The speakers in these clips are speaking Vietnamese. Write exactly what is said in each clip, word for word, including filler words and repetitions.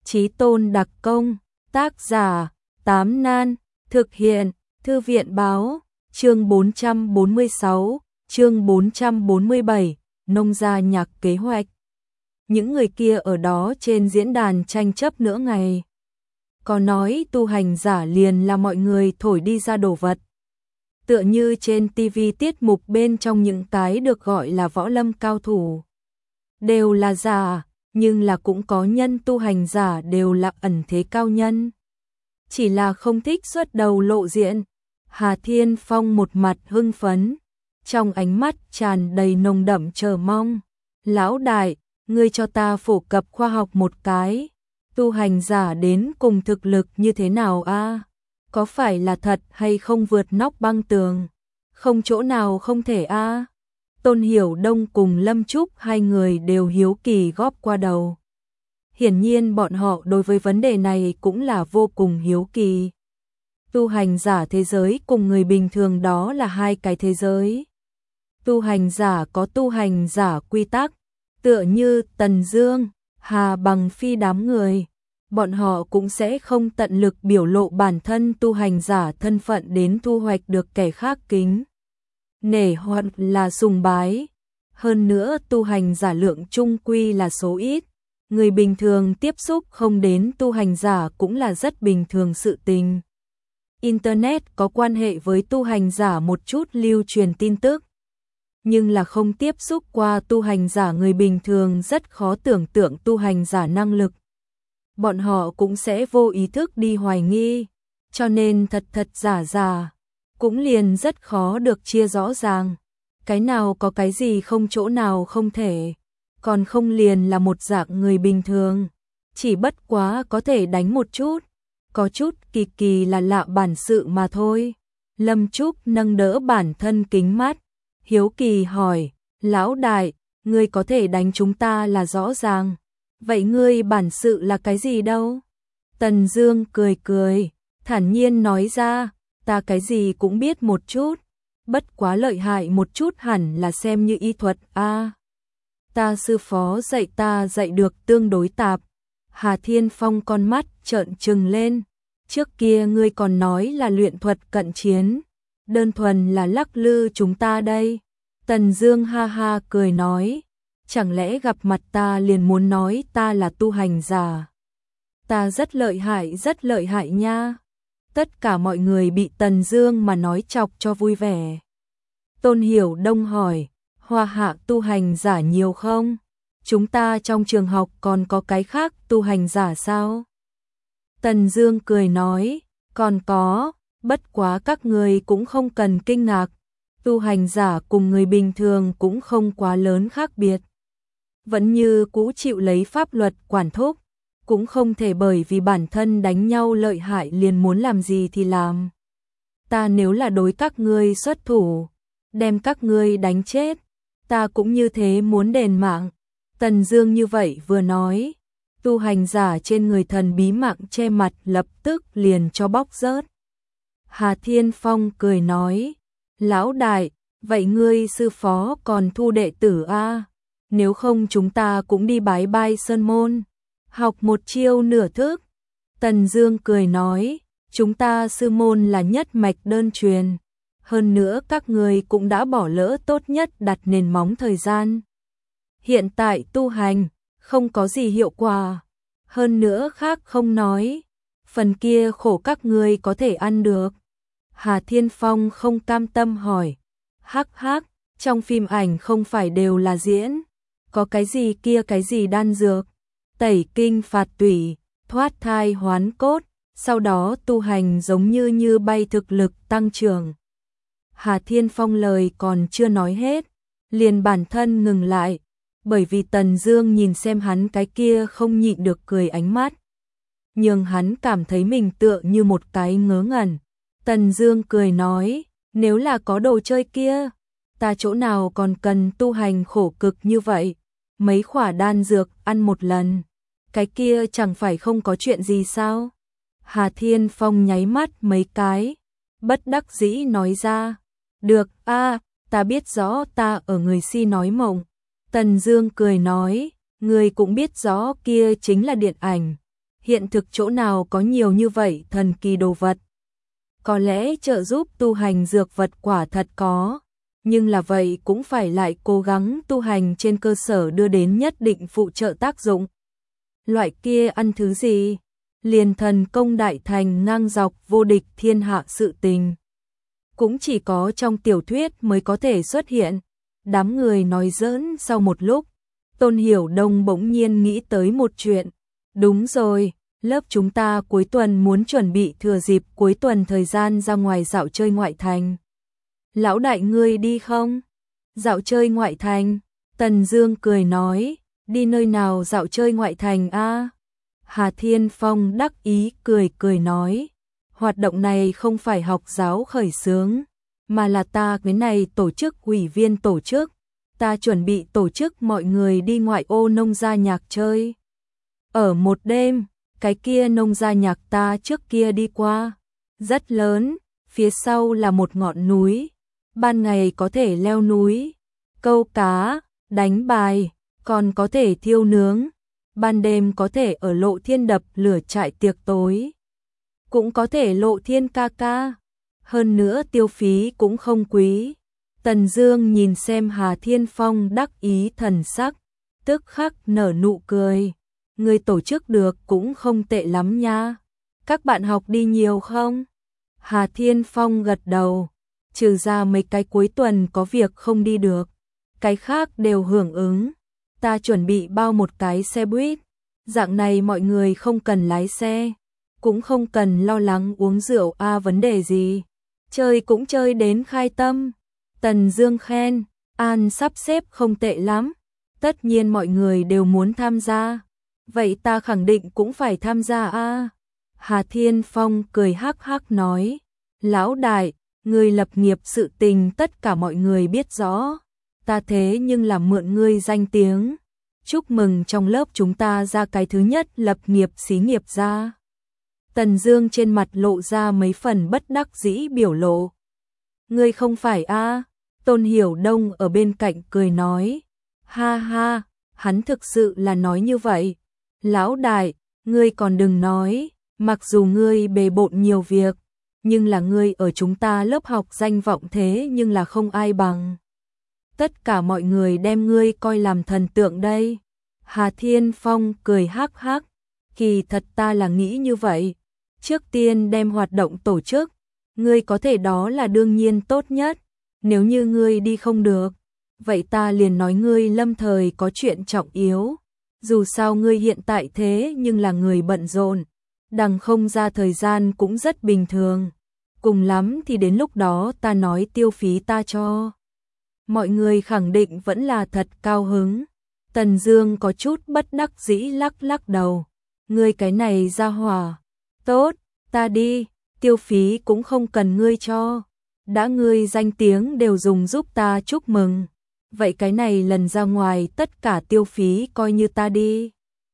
Chí Tôn đặc công, tác giả, Tám Nan, thực hiện, Thư viện báo, chương bốn trăm bốn mươi sáu, chương bốn trăm bốn mươi bảy, nông gia nhạc kế hoạch. Những người kia ở đó trên diễn đàn tranh chấp nửa ngày. Có nói tu hành giả liền là mọi người thổi đi ra đồ vật. Tựa như trên ti vi tiết mục bên trong những cái được gọi là võ lâm cao thủ. Đều là giả, nhưng là cũng có nhân tu hành giả đều là ẩn thế cao nhân. Chỉ là không thích xuất đầu lộ diện. Hà Thiên Phong một mặt hưng phấn, trong ánh mắt tràn đầy nồng đậm chờ mong. Lão đại, ngươi cho ta phổ cập khoa học một cái. Tu hành giả đến cùng thực lực như thế nào a? Có phải là thật hay không vượt nóc băng tường? Không chỗ nào không thể a. Tôn Hiểu Đông cùng Lâm Trúc hai người đều hiếu kỳ góp qua đầu. Hiển nhiên bọn họ đối với vấn đề này cũng là vô cùng hiếu kỳ. Tu hành giả thế giới cùng người bình thường đó là hai cái thế giới. Tu hành giả có tu hành giả quy tắc, tựa như Tần Dương, Hà Bằng Phi đám người. Bọn họ cũng sẽ không tận lực biểu lộ bản thân tu hành giả thân phận đến thu hoạch được kẻ khác kính nể hoặc là sùng bái. Hơn nữa tu hành giả lượng trung quy là số ít. Người bình thường tiếp xúc không đến tu hành giả cũng là rất bình thường sự tình. Internet có quan hệ với tu hành giả một chút lưu truyền tin tức. Nhưng là không tiếp xúc qua tu hành giả người bình thường rất khó tưởng tượng tu hành giả năng lực. Bọn họ cũng sẽ vô ý thức đi hoài nghi, cho nên thật thật giả giả, cũng liền rất khó được chia rõ ràng. Cái nào có cái gì không chỗ nào không thể, còn không liền là một dạng người bình thường, chỉ bất quá có thể đánh một chút, có chút kỳ kỳ là lạ bản sự mà thôi. Lâm Trúc nâng đỡ bản thân kính mắt, hiếu kỳ hỏi, lão đại, ngươi có thể đánh chúng ta là rõ ràng. Vậy ngươi bản sự là cái gì đâu? Tần Dương cười cười, thản nhiên nói ra, ta cái gì cũng biết một chút, bất quá lợi hại một chút hẳn là xem như y thuật a. À, ta sư phó dạy ta dạy được tương đối tạp. Hà Thiên Phong con mắt trợn trừng lên, trước kia ngươi còn nói là luyện thuật cận chiến, đơn thuần là lắc lư chúng ta đây. Tần Dương ha ha cười nói, chẳng lẽ gặp mặt ta liền muốn nói ta là tu hành giả? Ta rất lợi hại, rất lợi hại nha. Tất cả mọi người bị Tần Dương mà nói chọc cho vui vẻ. Tôn Hiểu Đông hỏi, Hoa Hạ tu hành giả nhiều không? Chúng ta trong trường học còn có cái khác tu hành giả sao? Tần Dương cười nói, còn có, bất quá các người cũng không cần kinh ngạc. Tu hành giả cùng người bình thường cũng không quá lớn khác biệt. Vẫn như cũ chịu lấy pháp luật quản thúc, cũng không thể bởi vì bản thân đánh nhau lợi hại liền muốn làm gì thì làm. Ta nếu là đối các ngươi xuất thủ, đem các ngươi đánh chết, ta cũng như thế muốn đền mạng. Tần Dương như vậy vừa nói, tu hành giả trên người thần bí mạng che mặt lập tức liền cho bóc rớt. Hà Thiên Phong cười nói, lão đại, vậy ngươi sư phó còn thu đệ tử a? Nếu không chúng ta cũng đi bái bai sơn môn, học một chiêu nửa thức. Tần Dương cười nói, chúng ta sư môn là nhất mạch đơn truyền, hơn nữa các người cũng đã bỏ lỡ tốt nhất đặt nền móng thời gian. Hiện tại tu hành, không có gì hiệu quả, hơn nữa khác không nói, phần kia khổ các người có thể ăn được. Hà Thiên Phong không cam tâm hỏi, hắc hắc, trong phim ảnh không phải đều là diễn, có cái gì kia cái gì đan dược, tẩy kinh phạt tủy, thoát thai hoán cốt, sau đó tu hành giống như như bay thực lực tăng trưởng. Hà Thiên Phong lời còn chưa nói hết, liền bản thân ngừng lại, bởi vì Tần Dương nhìn xem hắn cái kia không nhịn được cười ánh mắt, nhưng hắn cảm thấy mình tựa như một cái ngớ ngẩn. Tần Dương cười nói, nếu là có đồ chơi kia, ta chỗ nào còn cần tu hành khổ cực như vậy, mấy khỏa đan dược ăn một lần, cái kia chẳng phải không có chuyện gì sao? Hà Thiên Phong nháy mắt mấy cái, bất đắc dĩ nói ra, được a, ta biết rõ ta ở người si nói mộng. Tần Dương cười nói, ngươi cũng biết rõ kia chính là điện ảnh, hiện thực chỗ nào có nhiều như vậy thần kỳ đồ vật. Có lẽ trợ giúp tu hành dược vật quả thật có, nhưng là vậy cũng phải lại cố gắng tu hành trên cơ sở đưa đến nhất định phụ trợ tác dụng. Loại kia ăn thứ gì? Liền thần công đại thành ngang dọc vô địch thiên hạ sự tình. Cũng chỉ có trong tiểu thuyết mới có thể xuất hiện. Đám người nói giỡn sau một lúc, Tôn Hiểu Đông bỗng nhiên nghĩ tới một chuyện. Đúng rồi, lớp chúng ta cuối tuần muốn chuẩn bị thừa dịp cuối tuần thời gian ra ngoài dạo chơi ngoại thành. Lão đại ngươi đi không? Dạo chơi ngoại thành? Tần Dương cười nói, đi nơi nào dạo chơi ngoại thành a? Hà Thiên Phong đắc ý cười cười nói, hoạt động này không phải học giáo khởi xướng, mà là ta cái này tổ chức ủy viên tổ chức, ta chuẩn bị tổ chức mọi người đi ngoại ô nông gia nhạc chơi. Ở một đêm, cái kia nông gia nhạc ta trước kia đi qua, rất lớn, phía sau là một ngọn núi, ban ngày có thể leo núi, câu cá, đánh bài, còn có thể thiêu nướng, ban đêm có thể ở lộ thiên đập lửa trại tiệc tối, cũng có thể lộ thiên ca ca, hơn nữa tiêu phí cũng không quý. Tần Dương nhìn xem Hà Thiên Phong đắc ý thần sắc, tức khắc nở nụ cười. Người tổ chức được cũng không tệ lắm nha. Các bạn học đi nhiều không? Hà Thiên Phong gật đầu, trừ ra mấy cái cuối tuần có việc không đi được, cái khác đều hưởng ứng. Ta chuẩn bị bao một cái xe buýt, dạng này mọi người không cần lái xe, cũng không cần lo lắng uống rượu a à, vấn đề gì. Chơi cũng chơi đến khai tâm. Tần Dương khen, An sắp xếp không tệ lắm, tất nhiên mọi người đều muốn tham gia. Vậy ta khẳng định cũng phải tham gia a. Hà Thiên Phong cười hắc hắc nói, lão đại, ngươi lập nghiệp sự tình tất cả mọi người biết rõ, ta thế nhưng là mượn ngươi danh tiếng, chúc mừng trong lớp chúng ta ra cái thứ nhất lập nghiệp xí nghiệp ra. Tần Dương trên mặt lộ ra mấy phần bất đắc dĩ biểu lộ. Ngươi không phải a? Tôn Hiểu Đông ở bên cạnh cười nói, ha ha, hắn thực sự là nói như vậy. Lão đại, ngươi còn đừng nói, mặc dù ngươi bề bộn nhiều việc, nhưng là ngươi ở chúng ta lớp học danh vọng thế nhưng là không ai bằng. Tất cả mọi người đem ngươi coi làm thần tượng đây. Hà Thiên Phong cười hắc hắc, kỳ thật ta là nghĩ như vậy. Trước tiên đem hoạt động tổ chức, ngươi có thể đó là đương nhiên tốt nhất. Nếu như ngươi đi không được, vậy ta liền nói ngươi lâm thời có chuyện trọng yếu. Dù sao ngươi hiện tại thế nhưng là người bận rộn, đằng không ra thời gian cũng rất bình thường. Cùng lắm thì đến lúc đó ta nói tiêu phí ta cho. Mọi người khẳng định vẫn là thật cao hứng. Tần Dương có chút bất đắc dĩ lắc lắc đầu. Ngươi cái này ra hỏa. Tốt, ta đi, tiêu phí cũng không cần ngươi cho. Đã ngươi danh tiếng đều dùng giúp ta chúc mừng. Vậy cái này lần ra ngoài tất cả tiêu phí coi như ta đi.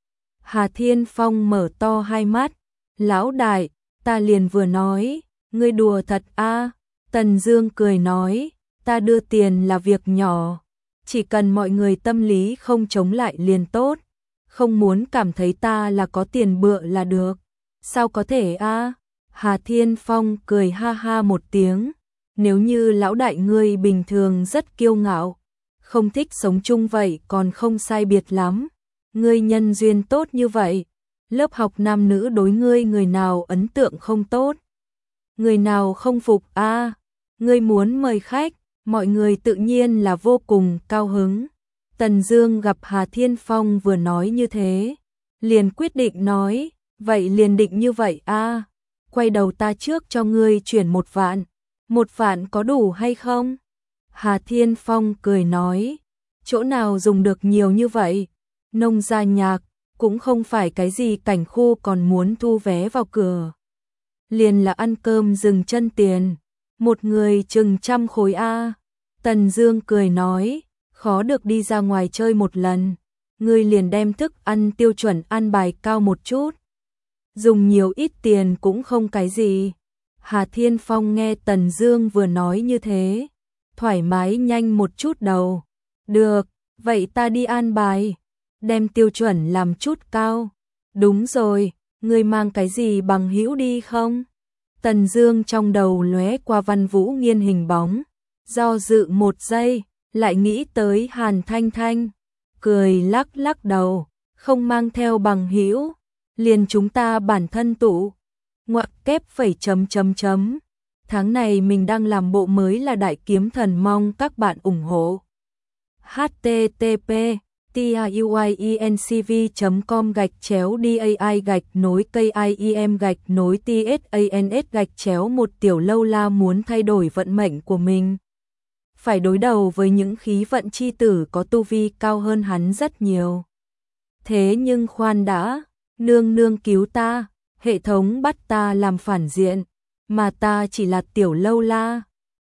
Hà Thiên Phong mở to hai mắt. Lão đại, ta liền vừa nói, ngươi đùa thật a? À? Tần Dương cười nói, ta đưa tiền là việc nhỏ. Chỉ cần mọi người tâm lý không chống lại liền tốt. Không muốn cảm thấy ta là có tiền bựa là được. Sao có thể a? À? Hà Thiên Phong cười ha ha một tiếng. Nếu như lão đại ngươi bình thường rất kiêu ngạo, không thích sống chung vậy còn không sai biệt lắm. Ngươi nhân duyên tốt như vậy, lớp học nam nữ đối ngươi người nào ấn tượng không tốt, người nào không phục a? À, ngươi muốn mời khách, mọi người tự nhiên là vô cùng cao hứng. Tần Dương gặp Hà Thiên Phong vừa nói như thế, liền quyết định nói, vậy liền định như vậy a. À, quay đầu ta trước cho ngươi chuyển một vạn. Một vạn có đủ hay không? Hà Thiên Phong cười nói, chỗ nào dùng được nhiều như vậy? Nông gia nhạc, cũng không phải cái gì cảnh khu còn muốn thu vé vào cửa. Liền là ăn cơm dừng chân tiền, một người chừng trăm khối a. Tần Dương cười nói, khó được đi ra ngoài chơi một lần, ngươi liền đem thức ăn tiêu chuẩn ăn bài cao một chút. Dùng nhiều ít tiền cũng không cái gì. Hà Thiên Phong nghe Tần Dương vừa nói như thế, thoải mái nhanh một chút đầu. Được, vậy ta đi an bài, đem tiêu chuẩn làm chút cao. Đúng rồi, Ngươi mang cái gì bằng hữu đi không? Tần Dương trong đầu lóe qua Văn Vũ Nghiên hình bóng, do dự một giây, lại nghĩ tới Hàn Thanh Thanh, cười lắc lắc đầu, không mang theo bằng hữu, liền chúng ta bản thân tụ. Ngoặc kép phẩy chấm chấm chấm. Tháng này mình đang làm bộ mới là Đại Kiếm Thần, mong các bạn ủng hộ. h t t p tiuyencv chấm com gạch chéo dai gạch nối kim gạch nối tsans gạch chéo một Tiểu Lâu La muốn thay đổi vận mệnh của mình. Phải đối đầu với những khí vận chi tử có tu vi cao hơn hắn rất nhiều. Thế nhưng khoan đã, nương nương cứu ta, hệ thống bắt ta làm phản diện, mà ta chỉ là Tiểu Lâu La.